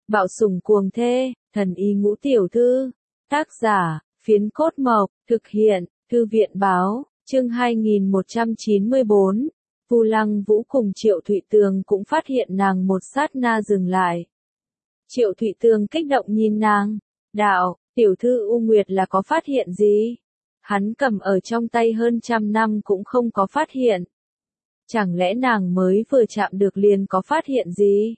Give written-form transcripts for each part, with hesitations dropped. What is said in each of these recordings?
Bạo sủng cuồng thê, thần y ngũ tiểu thư. Tác giả, Phiến Cốt Mộc, thực hiện, Thư viện báo, chương 2194. Vu Lăng Vũ cùng Triệu Thụy Tường cũng phát hiện nàng một sát na dừng lại. Triệu Thụy Tường kích động nhìn nàng, đạo, tiểu thư U Nguyệt là có phát hiện gì? Hắn cầm ở trong tay hơn trăm năm cũng không có phát hiện. Chẳng lẽ nàng mới vừa chạm được liền có phát hiện gì?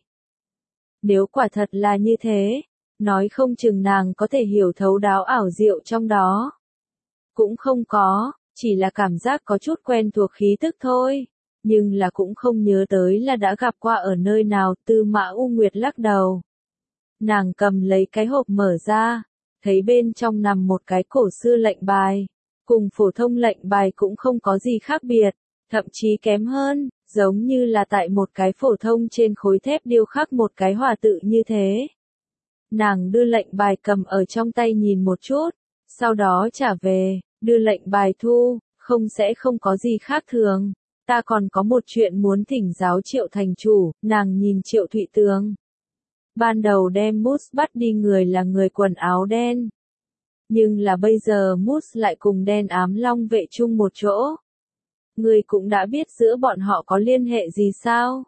Nếu quả thật là như thế, nói không chừng nàng có thể hiểu thấu đáo ảo diệu trong đó. Cũng không có, chỉ là cảm giác có chút quen thuộc khí tức thôi, nhưng là cũng không nhớ tới là đã gặp qua ở nơi nào. Tư Mã U Nguyệt lắc đầu. Nàng cầm lấy cái hộp mở ra, thấy bên trong nằm một cái cổ xưa lệnh bài, cùng phổ thông lệnh bài cũng không có gì khác biệt, thậm chí kém hơn, giống như là tại một cái phổ thông trên khối thép điêu khắc một cái hòa tự như thế. Nàng đưa lệnh bài cầm ở trong tay nhìn một chút, sau đó trả về, đưa lệnh bài thu, không sẽ không có gì khác thường. Ta còn có một chuyện muốn thỉnh giáo Triệu thành chủ. Nàng nhìn Triệu Thụy Tường. Ban đầu đem Mousse bắt đi người là người quần áo đen. Nhưng là bây giờ Mousse lại cùng đen ám long vệ chung một chỗ. Người cũng đã biết giữa bọn họ có liên hệ gì sao?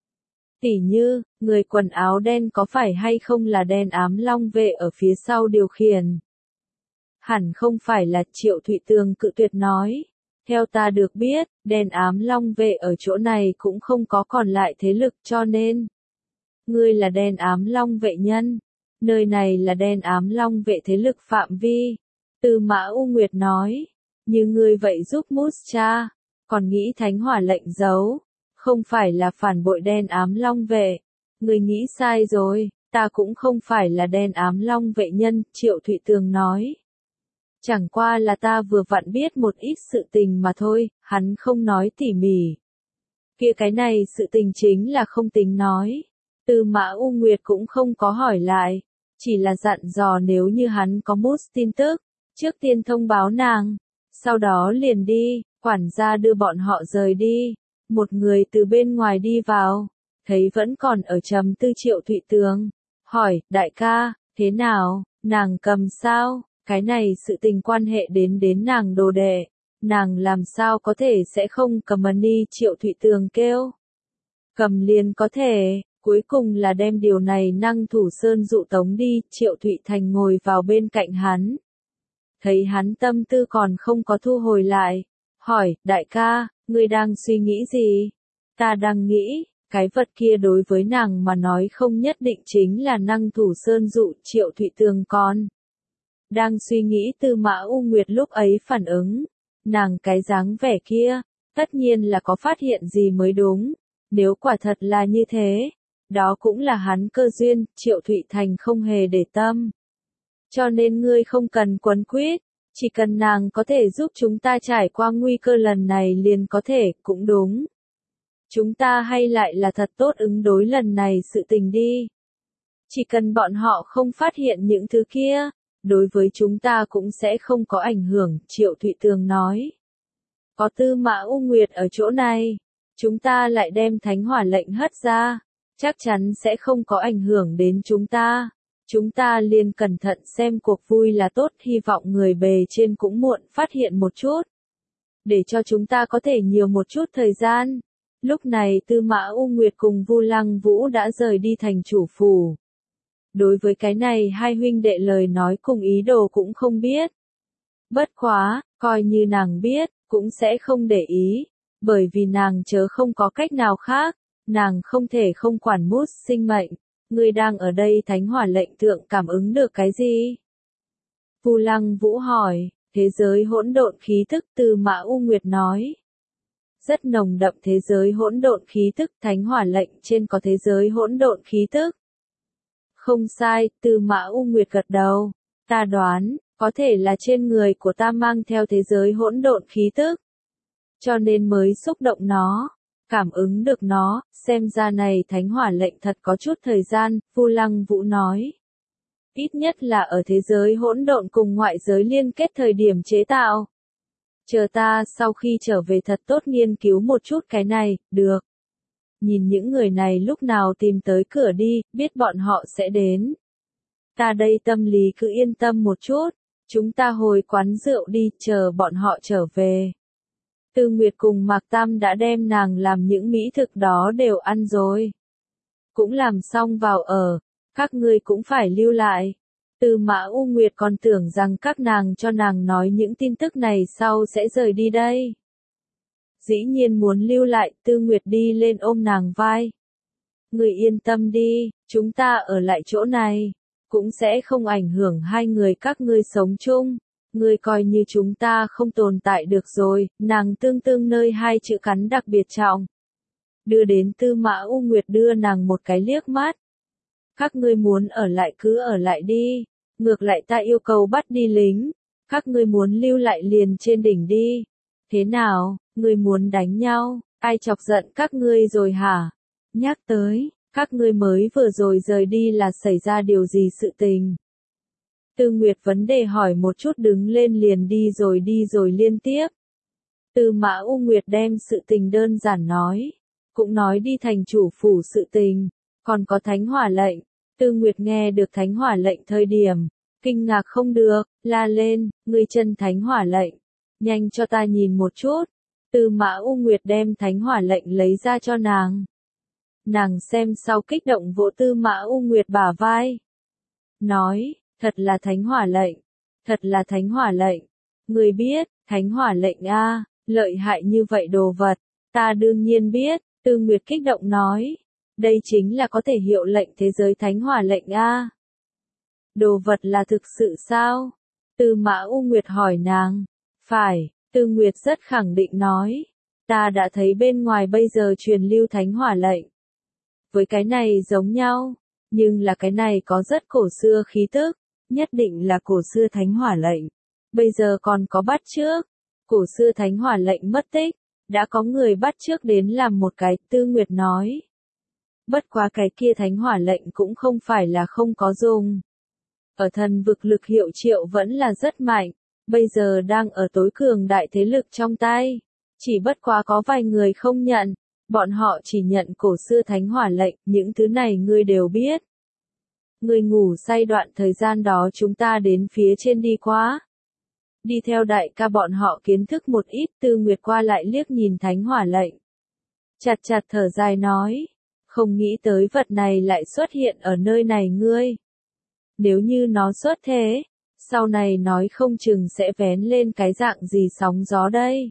Tỉ như, người quần áo đen có phải hay không là đen ám long vệ ở phía sau điều khiển? Hẳn không phải là. Triệu Thụy Tường cự tuyệt nói. Theo ta được biết, đen ám long vệ ở chỗ này cũng không có còn lại thế lực, cho nên ngươi là đen ám long vệ nhân. Nơi này là đen ám long vệ thế lực phạm vi. Tư Mã U Nguyệt nói. Như ngươi vậy giúp Mousse cha, còn nghĩ thánh hỏa lệnh giấu, không phải là phản bội đen ám long vệ. Ngươi nghĩ sai rồi, ta cũng không phải là đen ám long vệ nhân. Triệu Thụy Tường nói. Chẳng qua là ta vừa vặn biết một ít sự tình mà thôi. Hắn không nói tỉ mỉ. Kia cái này sự tình chính là không tính nói. Tư Mã U Nguyệt cũng không có hỏi lại, chỉ là dặn dò nếu như hắn có Mousse tin tức, trước tiên thông báo nàng, sau đó liền đi. Quản gia đưa bọn họ rời đi. Một người từ bên ngoài đi vào, thấy vẫn còn ở trầm tư Triệu Thụy Tường, hỏi, đại ca, thế nào, nàng cầm sao? Cái này sự tình quan hệ đến nàng đồ đệ, nàng làm sao có thể sẽ không cầm money? Triệu Thụy Tường kêu. Cầm liền có thể, cuối cùng là đem điều này năng thủ sơn dụ tống đi. Triệu Thụy Thành ngồi vào bên cạnh hắn. Thấy hắn tâm tư còn không có thu hồi lại, hỏi, đại ca, ngươi đang suy nghĩ gì? Ta đang nghĩ, cái vật kia đối với nàng mà nói không nhất định chính là năng thủ sơn dụ. Triệu Thụy Tường còn đang suy nghĩ. Tư Mã U Nguyệt lúc ấy phản ứng, nàng cái dáng vẻ kia, tất nhiên là có phát hiện gì mới đúng. Nếu quả thật là như thế, đó cũng là hắn cơ duyên. Triệu Thụy Thành không hề để tâm. Cho nên ngươi không cần quấn quýt, chỉ cần nàng có thể giúp chúng ta trải qua nguy cơ lần này liền có thể, cũng đúng. Chúng ta hay lại là thật tốt ứng đối lần này sự tình đi. Chỉ cần bọn họ không phát hiện những thứ kia, đối với chúng ta cũng sẽ không có ảnh hưởng. Triệu Thụy Tường nói. Có Tư Mã U Nguyệt ở chỗ này, chúng ta lại đem thánh hỏa lệnh hất ra, chắc chắn sẽ không có ảnh hưởng đến chúng ta. Chúng ta liền cẩn thận xem cuộc vui là tốt. Hy vọng người bề trên cũng muộn phát hiện một chút, để cho chúng ta có thể nhiều một chút thời gian. Lúc này Tư Mã U Nguyệt cùng Vu Lăng Vũ đã rời đi thành chủ phủ. Đối với cái này hai huynh đệ lời nói cùng ý đồ cũng không biết. Bất quá, coi như nàng biết, cũng sẽ không để ý, bởi vì nàng chớ không có cách nào khác, nàng không thể không quản Mousse sinh mệnh. Ngươi đang ở đây thánh hỏa lệnh thượng cảm ứng được cái gì? Vu Lăng Vũ hỏi. Thế giới hỗn độn khí tức. Tư Mã U Nguyệt nói. Rất nồng đậm thế giới hỗn độn khí tức. Thánh hỏa lệnh trên có thế giới hỗn độn khí tức. Không sai. Tư Mã U Nguyệt gật đầu. Ta đoán, có thể là trên người của ta mang theo thế giới hỗn độn khí tức, cho nên mới xúc động nó, cảm ứng được nó. Xem ra này thánh hỏa lệnh thật có chút thời gian. Vu Lăng Vũ nói. Ít nhất là ở thế giới hỗn độn cùng ngoại giới liên kết thời điểm chế tạo. Chờ ta sau khi trở về thật tốt nghiên cứu một chút cái này. Được. nhìn những người này lúc nào tìm tới cửa đi, biết bọn họ sẽ đến. Ta đây tâm lý cứ yên tâm một chút, chúng ta hồi quán rượu đi, chờ bọn họ trở về. Tư Nguyệt cùng Mạc Tam đã đem nàng làm những mỹ thực đó đều ăn rồi. Cũng làm xong vào ở, các ngươi cũng phải lưu lại. Tư Mã U Nguyệt còn tưởng rằng các nàng cho nàng nói những tin tức này sau sẽ rời đi đây. Dĩ nhiên muốn lưu lại, Tư Nguyệt đi lên ôm nàng vai. Người yên tâm đi, chúng ta ở lại chỗ này, cũng sẽ không ảnh hưởng hai người các ngươi sống chung. Ngươi coi như chúng ta không tồn tại được rồi, nàng tương tương nơi hai chữ cắn đặc biệt trọng. Đưa đến Tư Mã U Nguyệt đưa nàng một cái liếc mắt. Các ngươi muốn ở lại cứ ở lại đi, ngược lại ta yêu cầu bắt đi lính, các ngươi muốn lưu lại liền trên đỉnh đi. Thế nào, ngươi muốn đánh nhau, ai chọc giận các ngươi rồi hả? Nhắc tới, các ngươi mới vừa rồi rời đi là xảy ra điều gì sự tình? Tư Nguyệt vấn đề hỏi một chút đứng lên liền đi rồi liên tiếp. Tư Mã U Nguyệt đem sự tình đơn giản nói, cũng nói đi thành chủ phủ sự tình, còn có thánh hỏa lệnh. Tư Nguyệt nghe được thánh hỏa lệnh thời điểm, kinh ngạc không được, la lên, ngươi chân thánh hỏa lệnh, nhanh cho ta nhìn một chút. Tư Mã U Nguyệt đem thánh hỏa lệnh lấy ra cho nàng. Nàng xem sau kích động vỗ Tư Mã U Nguyệt bả vai. Nói, thật là thánh hỏa lệnh, thật là thánh hỏa lệnh. Ngươi biết, thánh hỏa lệnh a, lợi hại như vậy đồ vật, ta đương nhiên biết, Tư Nguyệt kích động nói. Đây chính là có thể hiệu lệnh thế giới thánh hỏa lệnh a. Đồ vật là thực sự sao? Tư Mã U Nguyệt hỏi nàng. Phải, Tư Nguyệt rất khẳng định nói. Ta đã thấy bên ngoài bây giờ truyền lưu thánh hỏa lệnh. Với cái này giống nhau, nhưng là cái này có rất cổ xưa khí tức, nhất định là cổ xưa thánh hỏa lệnh. Bây giờ còn có bắt chước, cổ xưa thánh hỏa lệnh mất tích, đã có người bắt chước đến làm một cái, Tư Nguyệt nói. Bất quá cái kia thánh hỏa lệnh cũng không phải là không có dùng. Ở thần vực lực hiệu triệu vẫn là rất mạnh, bây giờ đang ở tối cường đại thế lực trong tay. Chỉ bất quá có vài người không nhận, bọn họ chỉ nhận cổ xưa thánh hỏa lệnh, những thứ này ngươi đều biết. Ngươi ngủ say đoạn thời gian đó chúng ta đến phía trên đi quá. Đi theo đại ca bọn họ kiến thức một ít. Tư Nguyệt qua lại liếc nhìn thánh hỏa lệnh. Chặt chặt thở dài nói. Không nghĩ tới vật này lại xuất hiện ở nơi này ngươi. Nếu như nó xuất thế, sau này nói không chừng sẽ vén lên cái dạng gì sóng gió đây.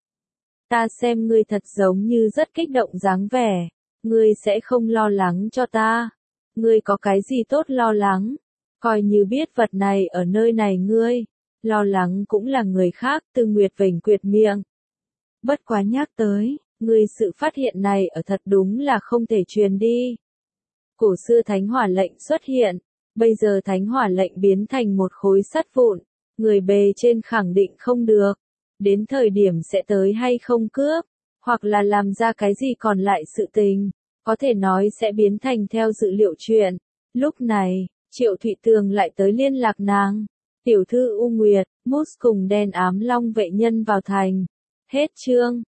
Ta xem ngươi thật giống như rất kích động dáng vẻ, ngươi sẽ không lo lắng cho ta. Ngươi có cái gì tốt lo lắng, coi như biết vật này ở nơi này ngươi, lo lắng cũng là người khác. Tư Nguyệt vểnh quyệt miệng. Bất quá nhắc tới, ngươi sự phát hiện này ở thật đúng là không thể truyền đi. Cổ xưa thánh hỏa lệnh xuất hiện, bây giờ thánh hỏa lệnh biến thành một khối sắt vụn, người bề trên khẳng định không được. Đến thời điểm sẽ tới hay không cướp, hoặc là làm ra cái gì còn lại sự tình, có thể nói sẽ biến thành theo dự liệu chuyện. Lúc này, Triệu Thụy Tường lại tới liên lạc nàng. Tiểu thư U Nguyệt, Mus cùng đen ám long vệ nhân vào thành. Hết chương.